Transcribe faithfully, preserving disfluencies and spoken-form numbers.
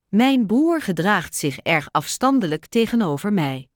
Mijn broer gedraagt zich erg afstandelijk tegenover mij.